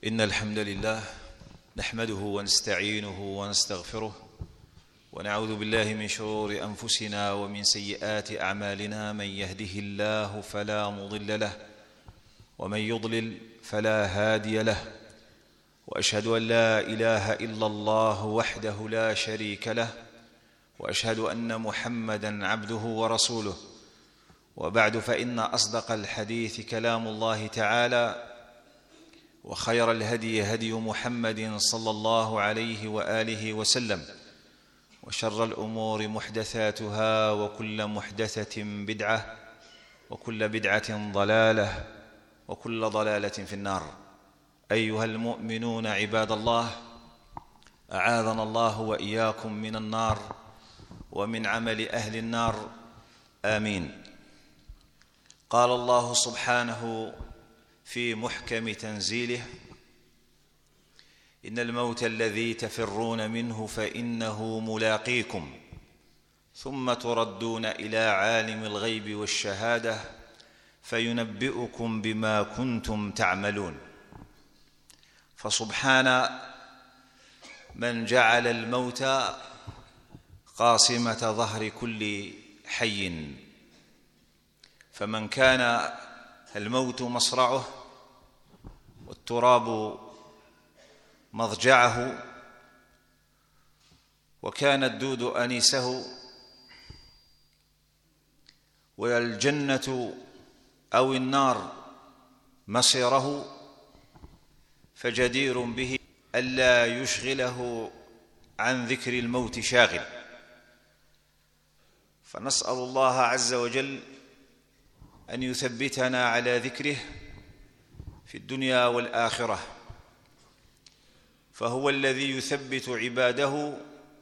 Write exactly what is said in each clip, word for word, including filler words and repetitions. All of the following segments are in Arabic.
إن الحمد لله نحمده ونستعينه ونستغفره ونعوذ بالله من شرور أنفسنا ومن سيئات أعمالنا. من يهده الله فلا مضل له ومن يضلل فلا هادي له، وأشهد أن لا إله إلا الله وحده لا شريك له، وأشهد أن محمدًا عبده ورسوله. وبعد، فإن أصدق الحديث كلام الله تعالى، وخير الهدي هدي محمد صلى الله عليه وآله وسلم، وشر الأمور محدثاتها، وكل محدثة بدعة، وكل بدعة ضلالة، وكل ضلالة في النار. أيها المؤمنون عباد الله، أعاذنا الله وإياكم من النار ومن عمل أهل النار، آمين. قال الله سبحانه في محكم تنزيله: إن الموت الذي تفرون منه فإنه ملاقيكم، ثم تردون إلى عالم الغيب والشهادة فينبئكم بما كنتم تعملون. فسبحان من جعل الموت قاصمة ظهر كل حي، فمن كان الموت مصرعه والتراب مضجعه، وكان الدود أنيسه، والجنة أو النار مصيره، فجدير به ألا يشغله عن ذكر الموت شاغل. فنسأل الله عز وجل أن يثبتنا على ذكره في الدنيا والآخرة، فهو الذي يثبت عباده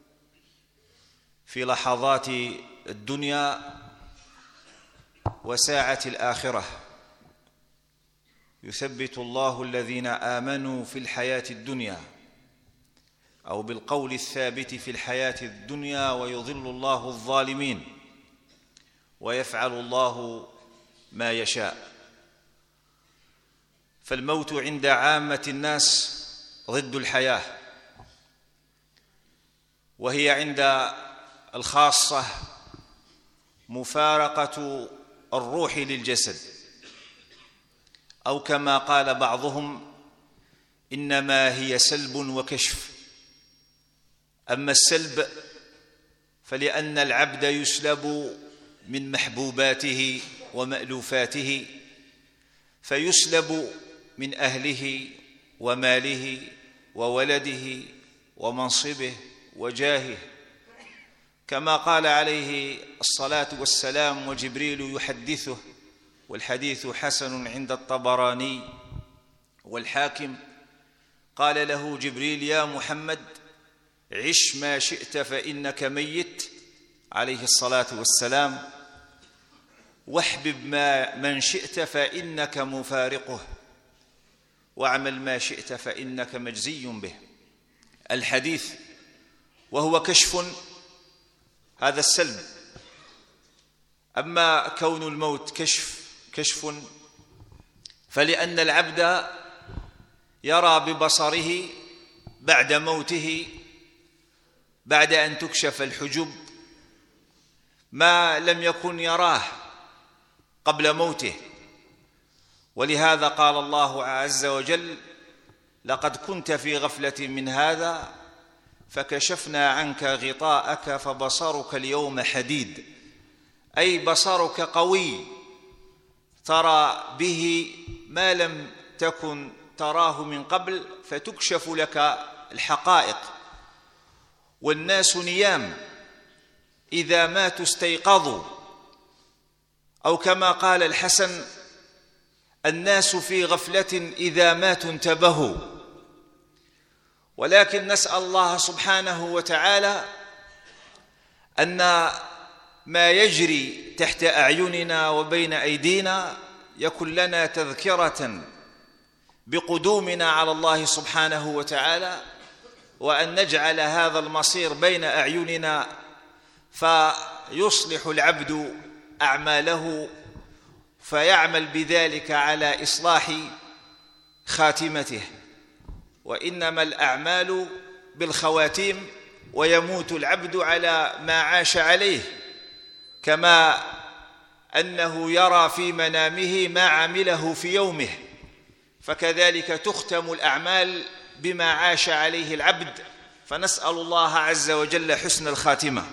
في لحظات الدنيا وساعة الآخرة. يثبت الله الذين آمنوا في الحياة الدنيا، أو بالقول الثابت في الحياة الدنيا، ويضل الله الظالمين، ويفعل الله ما يشاء. فالموت عند عامة الناس ضد الحياة، وهي عند الخاصة مفارقة الروح للجسد، أو كما قال بعضهم: إنما هي سلب وكشف. أما السلب فلأن العبد يسلب من محبوباته ومألوفاته، فيسلب من أهله وماله وولده ومنصبه وجاهه، كما قال عليه الصلاة والسلام وجبريل يحدثه، والحديث حسن عند الطبراني والحاكم: قال له جبريل: يا محمد، عش ما شئت فإنك ميت، عليه الصلاة والسلام، واحبب ما من شئت فإنك مفارقه، واعمل ما شئت فإنك مجزي به. الحديث وهو كشف، هذا السلب. أما كون الموت كشف كشف فلأن العبد يرى ببصره بعد موته، بعد أن تكشف الحجب، ما لم يكن يراه قبل موته. ولهذا قال الله عز وجل: لقد كنت في غفلة من هذا فكشفنا عنك غطاءك فبصرك اليوم حديد، أي بصرك قوي، ترى به ما لم تكن تراه من قبل، فتكشف لك الحقائق. والناس نيام، إذا ماتوا استيقظوا، أو كما قال الحسن: الناس في غفلة إذا ماتوا انتبهوا. ولكن نسأل الله سبحانه وتعالى أن ما يجري تحت أعيننا وبين أيدينا يكن لنا تذكرة بقدومنا على الله سبحانه وتعالى، وأن نجعل هذا المصير بين أعيننا، فيصلح العبد أعماله، فيعمل بذلك على إصلاح خاتمته. وإنما الأعمال بالخواتيم، ويموت العبد على ما عاش عليه، كما أنه يرى في منامه ما عمله في يومه، فكذلك تختم الأعمال بما عاش عليه العبد. فنسأل الله عز وجل حسن الخاتمة.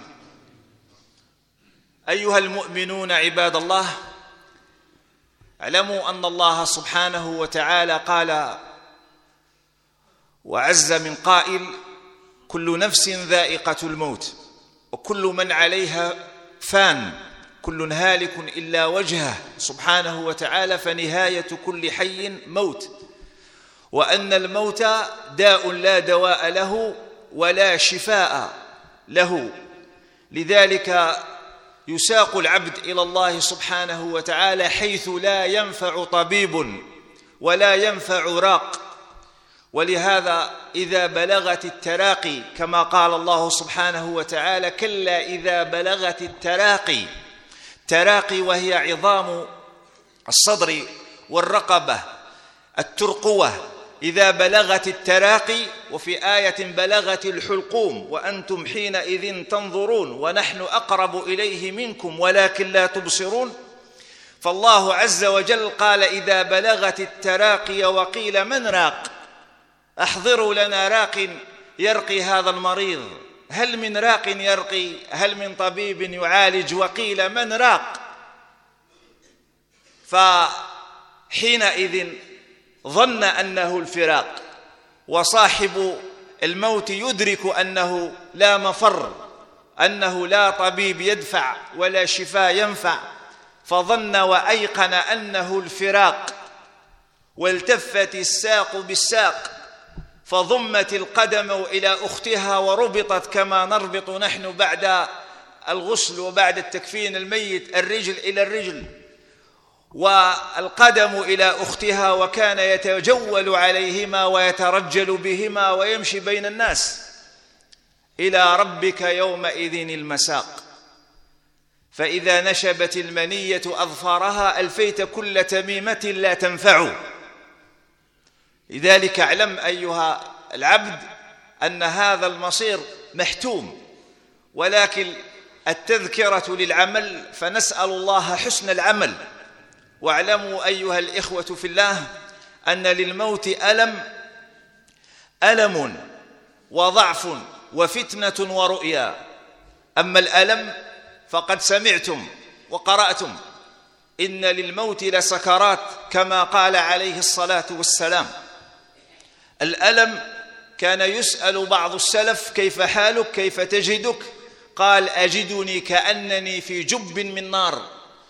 أيها المؤمنون عباد الله، اعلموا أن الله سبحانه وتعالى قال وعز من قائل: كل نفس ذائقة الموت وكل من عليها فان، كل هالك إلا وجهه سبحانه وتعالى، فنهاية كل حي موت، وأن الموت داء لا دواء له ولا شفاء له. لذلك يساق العبد إلى الله سبحانه وتعالى حيث لا ينفع طبيب ولا ينفع راق. ولهذا إذا بلغت التراقي، كما قال الله سبحانه وتعالى: كلا إذا بلغت التراقي، تراقي وهي عظام الصدر والرقبة، الترقوة، إذا بلغت التراقي. وفي آية: بلغت الحلقوم وأنتم حينئذ تنظرون ونحن أقرب إليه منكم ولكن لا تبصرون. فالله عز وجل قال: إذا بلغت التراقي وقيل من راق، أحضروا لنا راق يرقي هذا المريض. هل من راق يرقي؟ هل من طبيب يعالج؟ وقيل من راق. فحينئذ ظن أنه الفراق، وصاحب الموت يدرك أنه لا مفر، أنه لا طبيب يدفع ولا شفاء ينفع، فظن وأيقن أنه الفراق. والتفت الساق بالساق، فضمت القدم إلى أختها وربطت كما نربط نحن بعد الغسل وبعد التكفين الميت الرجل إلى الرجل والقدم إلى أختها، وكان يتجول عليهما ويترجل بهما ويمشي بين الناس. إلى ربك يومئذ المساق، فإذا نشبت المنية أظفارها ألفيت كل تميمة لا تنفع. لذلك اعلم أيها العبد أن هذا المصير محتوم، ولكن التذكرة للعمل، فنسأل الله حسن العمل. واعلموا أيها الإخوة في الله أن للموت ألم ألم وضعف وفتنة ورؤيا. أما الألم فقد سمعتم وقرأتم: إن للموت لسكرات، كما قال عليه الصلاة والسلام. الألم كان يسأل بعض السلف: كيف حالك؟ كيف تجدك؟ قال: أجدني كأنني في جب من نار.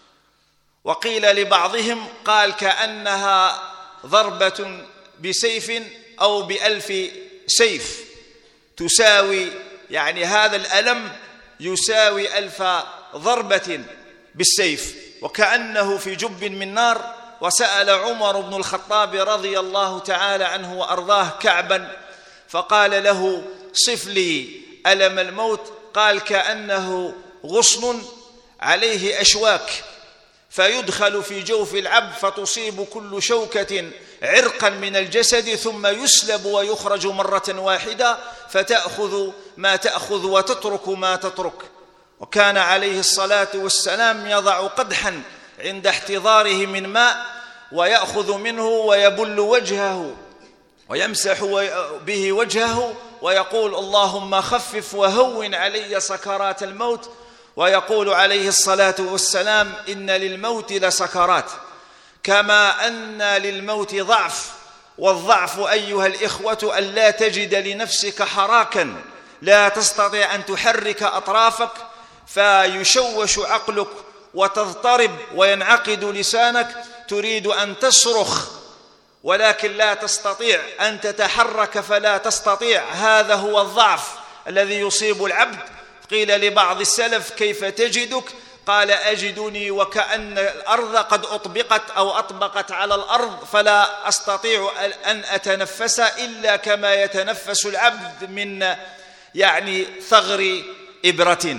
وقيل لبعضهم قال: كأنها ضربة بسيف أو بألف سيف، تساوي يعني هذا الألم يساوي ألف ضربة بالسيف، وكأنه في جب من نار. وسأل عمر بن الخطاب رضي الله تعالى عنه وأرضاه كعبا، فقال له: صف لي ألم الموت. قال: كأنه غصن عليه أشواك، فيدخل في جوف العبد فتصيب كل شوكة عرقا من الجسد، ثم يسلب ويخرج مرة واحدة، فتأخذ ما تأخذ وتترك ما تترك. وكان عليه الصلاة والسلام يضع قدحا عند احتضاره من ماء ويأخذ منه ويبل وجهه ويمسح به وجهه ويقول: اللهم خفف وهون علي سكرات الموت. ويقول عليه الصلاة والسلام: إن للموت لسكرات، كما أن للموت ضعف. والضعف أيها الإخوة أن لا تجد لنفسك حراكا، لا تستطيع أن تحرك أطرافك، فيشوش عقلك وتضطرب وينعقد لسانك، تريد أن تصرخ ولكن لا تستطيع، أن تتحرك فلا تستطيع. هذا هو الضعف الذي يصيب العبد. قيل لبعض السلف: كيف تجدك؟ قال: أجدني وكأن الأرض قد أطبقت أو أطبقت على الأرض، فلا أستطيع أن أتنفس إلا كما يتنفس العبد من يعني ثغر إبرة،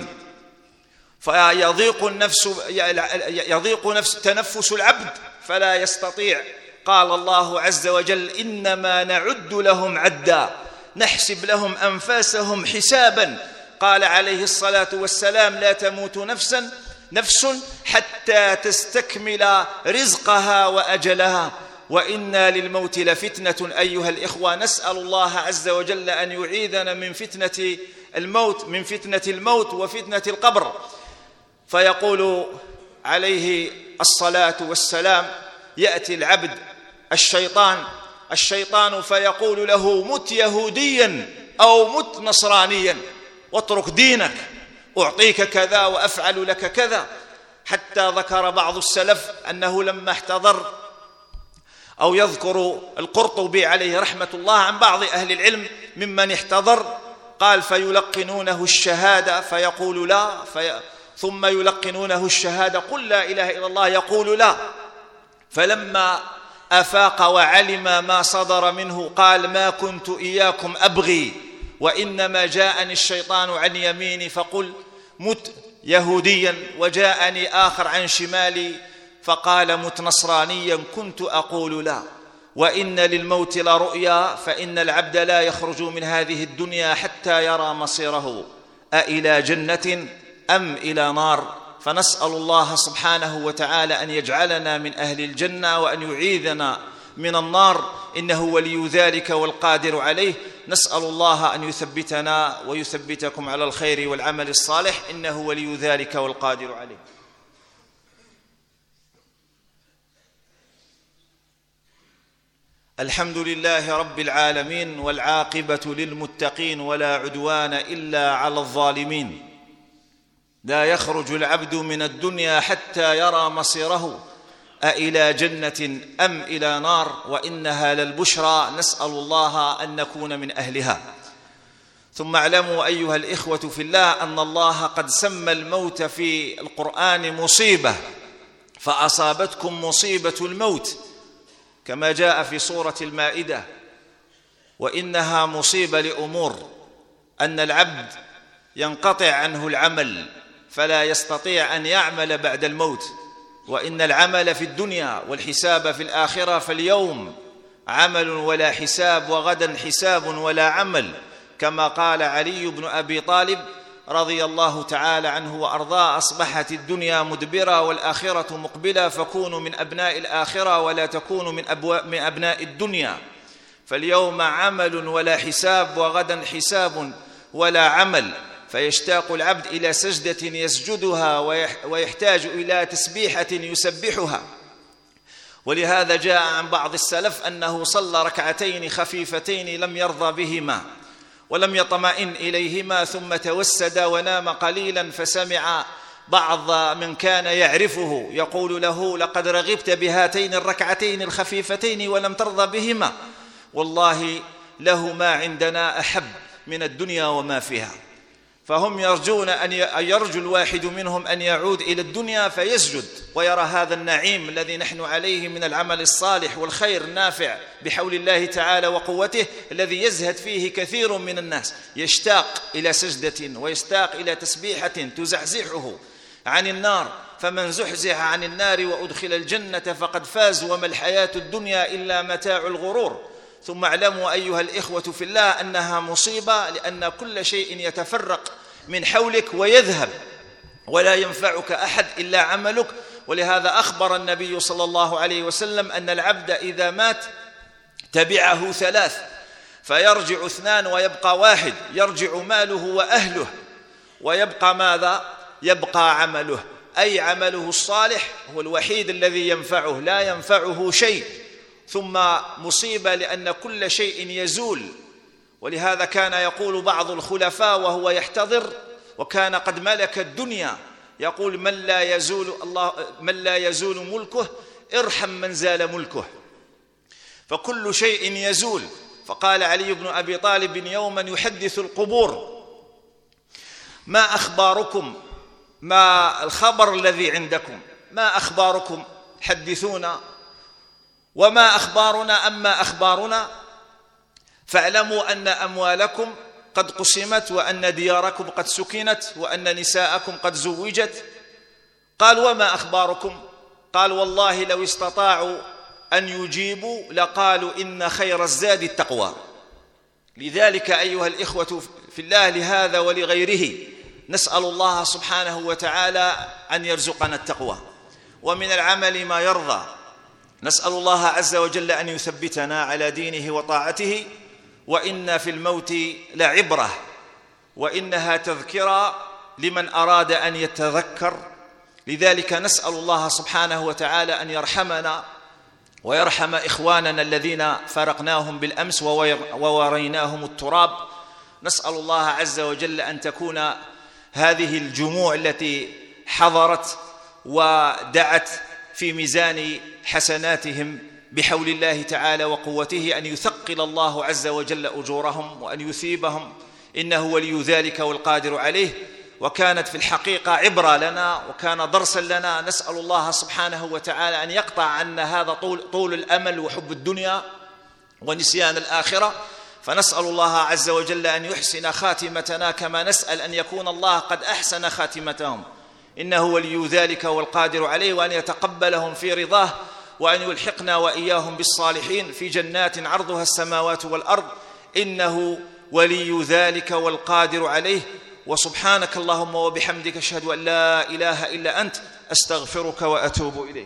فيضيق النفس يضيق نفس تنفس العبد فلا يستطيع. قال الله عز وجل: إنما نعد لهم عدا نحسب لهم أنفاسهم حسابا. قال عليه الصلاة والسلام: لا تموت نفسا نفس حتى تستكمل رزقها وأجلها، وإنا للموت لفتنة أيها الإخوة. نسأل الله عز وجل أن يعيذنا من فتنة الموت من فتنة الموت وفتنة القبر. فيقول عليه الصلاة والسلام: يأتي العبد الشيطان الشيطان فيقول له: مت يهوديا أو مت نصرانيا واترك دينك، أعطيك كذا وأفعل لك كذا. حتى ذكر بعض السلف أنه لما احتضر، أو يذكر القرطبي عليه رحمة الله عن بعض أهل العلم ممن احتضر، قال: فيلقنونه الشهادة فيقول لا، في ثم يلقنونه الشهادة قل لا إله إلا الله يقول لا. فلما أفاق وعلم ما صدر منه قال: ما كنت إياكم أبغي، وإنما جاءني الشيطان عن يميني فقل مت يهوديا، وجاءني آخر عن شمالي فقال مت نصرانيا، كنت أقول لا. وإن للموت لرؤيا، فإن العبد لا يخرج من هذه الدنيا حتى يرى مصيره أإلى جنة أم إلى نار. فنسأل الله سبحانه وتعالى أن يجعلنا من أهل الجنة وأن يعيذنا من النار، إنه ولي ذلك والقادر عليه. نسأل الله أن يثبتنا ويثبتكم على الخير والعمل الصالح، إنه ولي ذلك والقادر عليه. الحمد لله رب العالمين، والعاقبة للمتقين، ولا عدوان إلا على الظالمين. لا يخرج العبد من الدنيا حتى يرى مصيره أإلى جنة أم إلى نار، وإنها للبشرى. نسأل الله أن نكون من أهلها. ثم اعلموا أيها الإخوة في الله أن الله قد سمى الموت في القرآن مصيبة، فأصابتكم مصيبة الموت كما جاء في سورة المائدة. وإنها مصيبة لأمور: أن العبد ينقطع عنه العمل فلا يستطيع أن يعمل بعد الموت، وإن العمل في الدنيا والحساب في الآخرة، فاليوم عمل ولا حساب، وغدا حساب ولا عمل، كما قال علي بن أبي طالب رضي الله تعالى عنه وأرضاه: أصبحت الدنيا مدبرة والآخرة مقبلة، فكونوا من أبناء الآخرة ولا تكونوا من, من أبناء الدنيا. فاليوم عمل ولا حساب، وغدا حساب ولا عمل. فيشتاق العبد إلى سجدة يسجدها، ويحتاج إلى تسبيحة يسبحها. ولهذا جاء عن بعض السلف أنه صلى ركعتين خفيفتين لم يرضى بهما ولم يطمئن إليهما، ثم توسد ونام قليلا، فسمع بعض من كان يعرفه يقول له: لقد رغبت بهاتين الركعتين الخفيفتين ولم ترضى بهما، والله له ما عندنا أحب من الدنيا وما فيها. فهم يرجون أن يرجو الواحد منهم أن يعود إلى الدنيا فيسجد ويرى هذا النعيم الذي نحن عليه من العمل الصالح والخير النافع بحول الله تعالى وقوته، الذي يزهد فيه كثير من الناس. يشتاق إلى سجدة ويشتاق إلى تسبيحة تزحزحه عن النار. فمن زحزح عن النار وأدخل الجنة فقد فاز، وما الحياة الدنيا إلا متاع الغرور. ثم اعلموا أيها الإخوة في الله أنها مصيبة، لأن كل شيء يتفرق من حولك ويذهب، ولا ينفعك أحد إلا عملك. ولهذا أخبر النبي صلى الله عليه وسلم أن العبد إذا مات تبعه ثلاث، فيرجع اثنان ويبقى واحد، يرجع ماله وأهله ويبقى ماذا؟ يبقى عمله، أي عمله الصالح هو الوحيد الذي ينفعه، لا ينفعه شيء. ثم مصيبة لأن كل شيء يزول. ولهذا كان يقول بعض الخلفاء وهو يحتضر وكان قد ملك الدنيا، يقول: من لا يزول الله من لا يزول ملكه ارحم من زال ملكه. فكل شيء يزول. فقال علي بن أبي طالب يوما يحدث القبور: ما أخباركم؟ ما الخبر الذي عندكم؟ ما أخباركم؟ حدثونا. وما أخبارنا؟ أما أخبارنا فاعلموا أن أموالكم قد قسمت، وأن دياركم قد سكنت، وأن نساءكم قد زوجت. قال: وما أخباركم؟ قال: والله لو استطاعوا أن يجيبوا لقالوا إن خير الزاد التقوى. لذلك أيها الإخوة في الله، لهذا ولغيره نسأل الله سبحانه وتعالى أن يرزقنا التقوى، ومن العمل ما يرضى. نسأل الله عز وجل أن يثبتنا على دينه وطاعته. وإن في الموت لعبرة، وإنها تذكرة لمن أراد أن يتذكر. لذلك نسأل الله سبحانه وتعالى أن يرحمنا ويرحم إخواننا الذين فارقناهم بالأمس ووريناهم التراب. نسأل الله عز وجل أن تكون هذه الجموع التي حضرت ودعت في ميزان حسناتهم بحول الله تعالى وقوته، أن يثقل الله عز وجل أجورهم وأن يثيبهم، إنه ولي ذلك والقادر عليه. وكانت في الحقيقة عبرة لنا وكان درسا لنا. نسأل الله سبحانه وتعالى أن يقطع عنا هذا طول, طول الأمل وحب الدنيا ونسيان الآخرة. فنسأل الله عز وجل أن يحسن خاتمتنا، كما نسأل أن يكون الله قد أحسن خاتمتهم، إنه ولي ذلك والقادر عليه. وأن يتقبلهم في رضاه، وأن يلحقنا وإياهم بالصالحين في جنات عرضها السماوات والأرض، إنه ولي ذلك والقادر عليه. وسبحانك اللهم وبحمدك، أشهد أن لا إله إلا أنت، أستغفرك وأتوب إليك.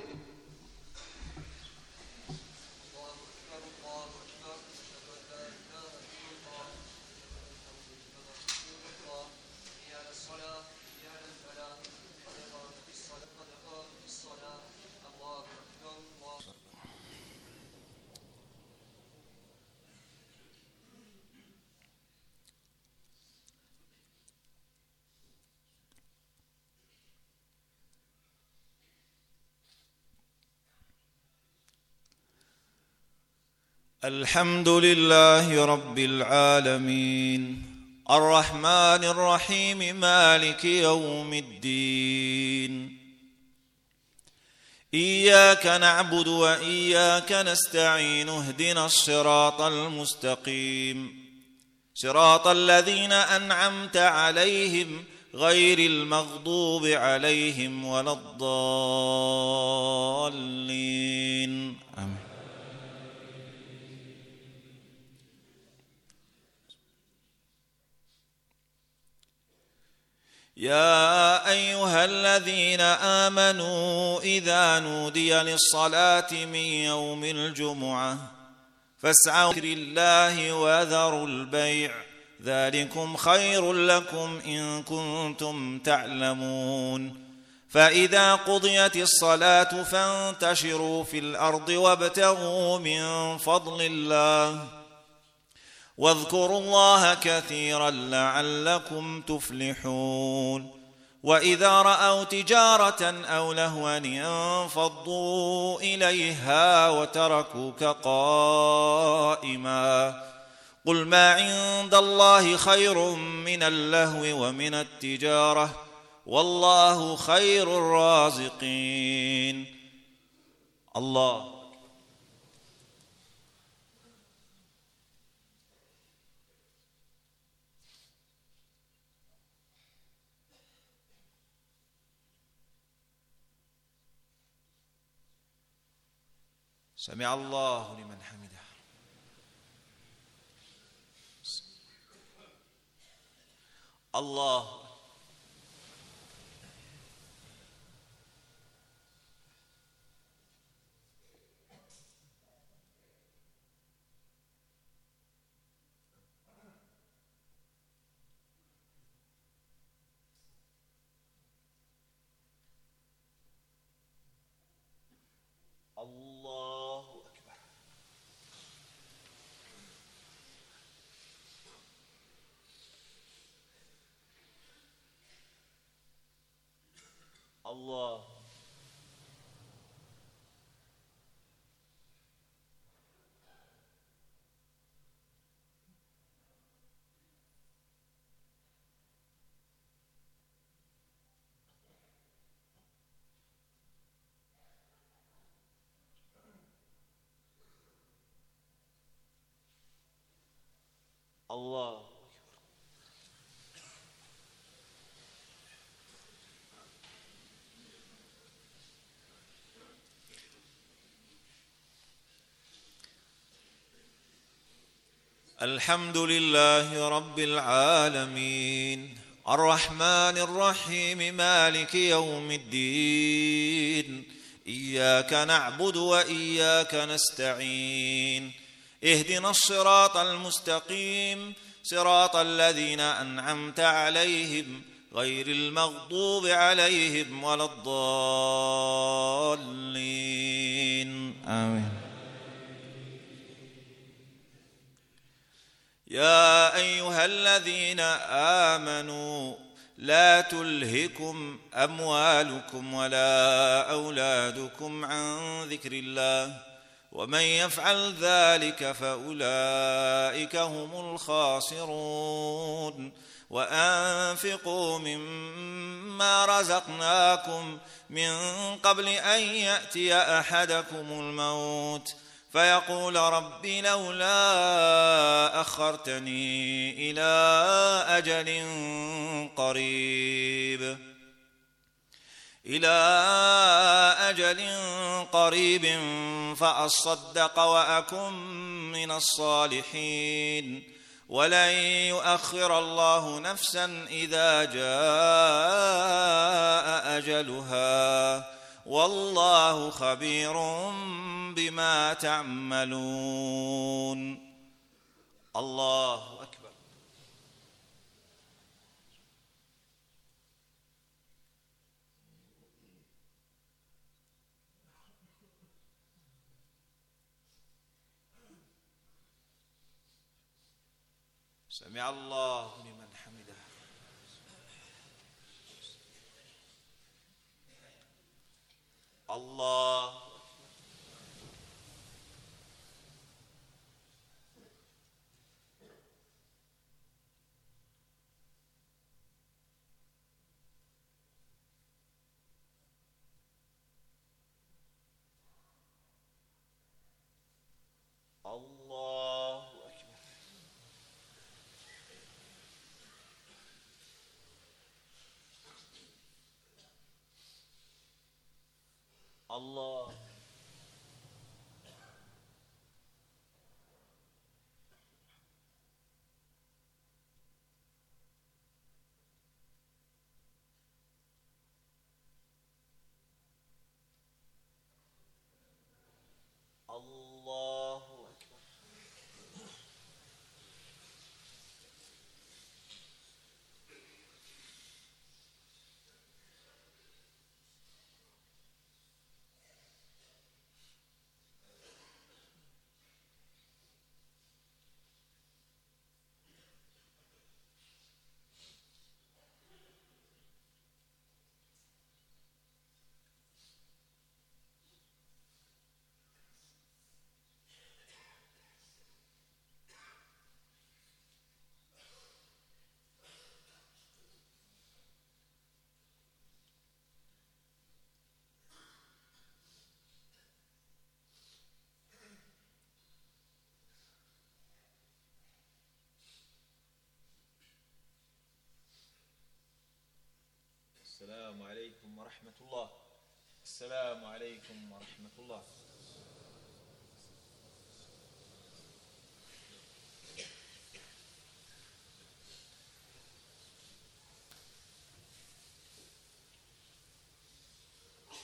الحمد لله رب العالمين، الرحمن الرحيم، مالك يوم الدين. إياك نعبد وإياك نستعين، اهدنا الصراط المستقيم، صراط الذين أنعمت عليهم غير المغضوب عليهم ولا الضالين. آمين. يا أيها الذين آمنوا إذا نودي للصلاة من يوم الجمعة فاسعوا إلى الله وذروا البيع، ذلكم خير لكم إن كنتم تعلمون. فإذا قضيت الصلاة فانتشروا في الأرض وابتغوا من فضل الله واذكروا الله كثيرا لعلكم تفلحون. وإذا رأوا تجارة أو لهوا انفضوا إليها وتركوك قائما. قل ما عند الله خير من اللهو ومن التجارة، والله خير الرازقين. الله سمع الله لمن حمده. الله الله أكبر. الله الله الحمد لله رب العالمين الرحمن الرحيم مالك يوم الدين إياك نعبد وإياك نستعين اهدنا الصراط المستقيم صراط الذين أنعمت عليهم غير المغضوب عليهم ولا الضالين آمين. يا أيها الذين آمنوا لا تلهكم أموالكم ولا أولادكم عن ذكر الله ومن يفعل ذلك فأولئك هم الخاسرون وأنفقوا مما رزقناكم من قبل أن يأتي أحدكم الموت فيقول رب لولا أخرتني إلى أجل قريب إلى أجل قريب فأصدق وأكن من الصالحين ولن يؤخر الله نفسا إذا جاء أجلها والله خبير بما تعملون. الله أكبر. سمع الله لمن حمده. الله الله أكبر. الله الله أكبر. السلام عليكم ورحمة الله. السلام عليكم ورحمة الله.